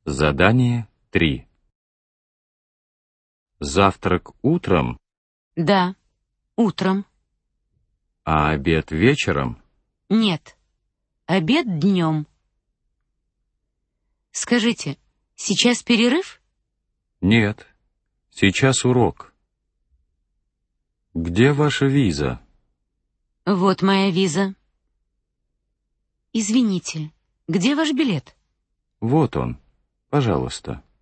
Задание 3. Завтрак утром, Да, утром. а обед вечером? Нет, обед днем. Скажите, сейчас перерыв? Нет, сейчас урок. Где ваша виза? Вот моя виза. Извините, где ваш билет? Вот он, пожалуйста.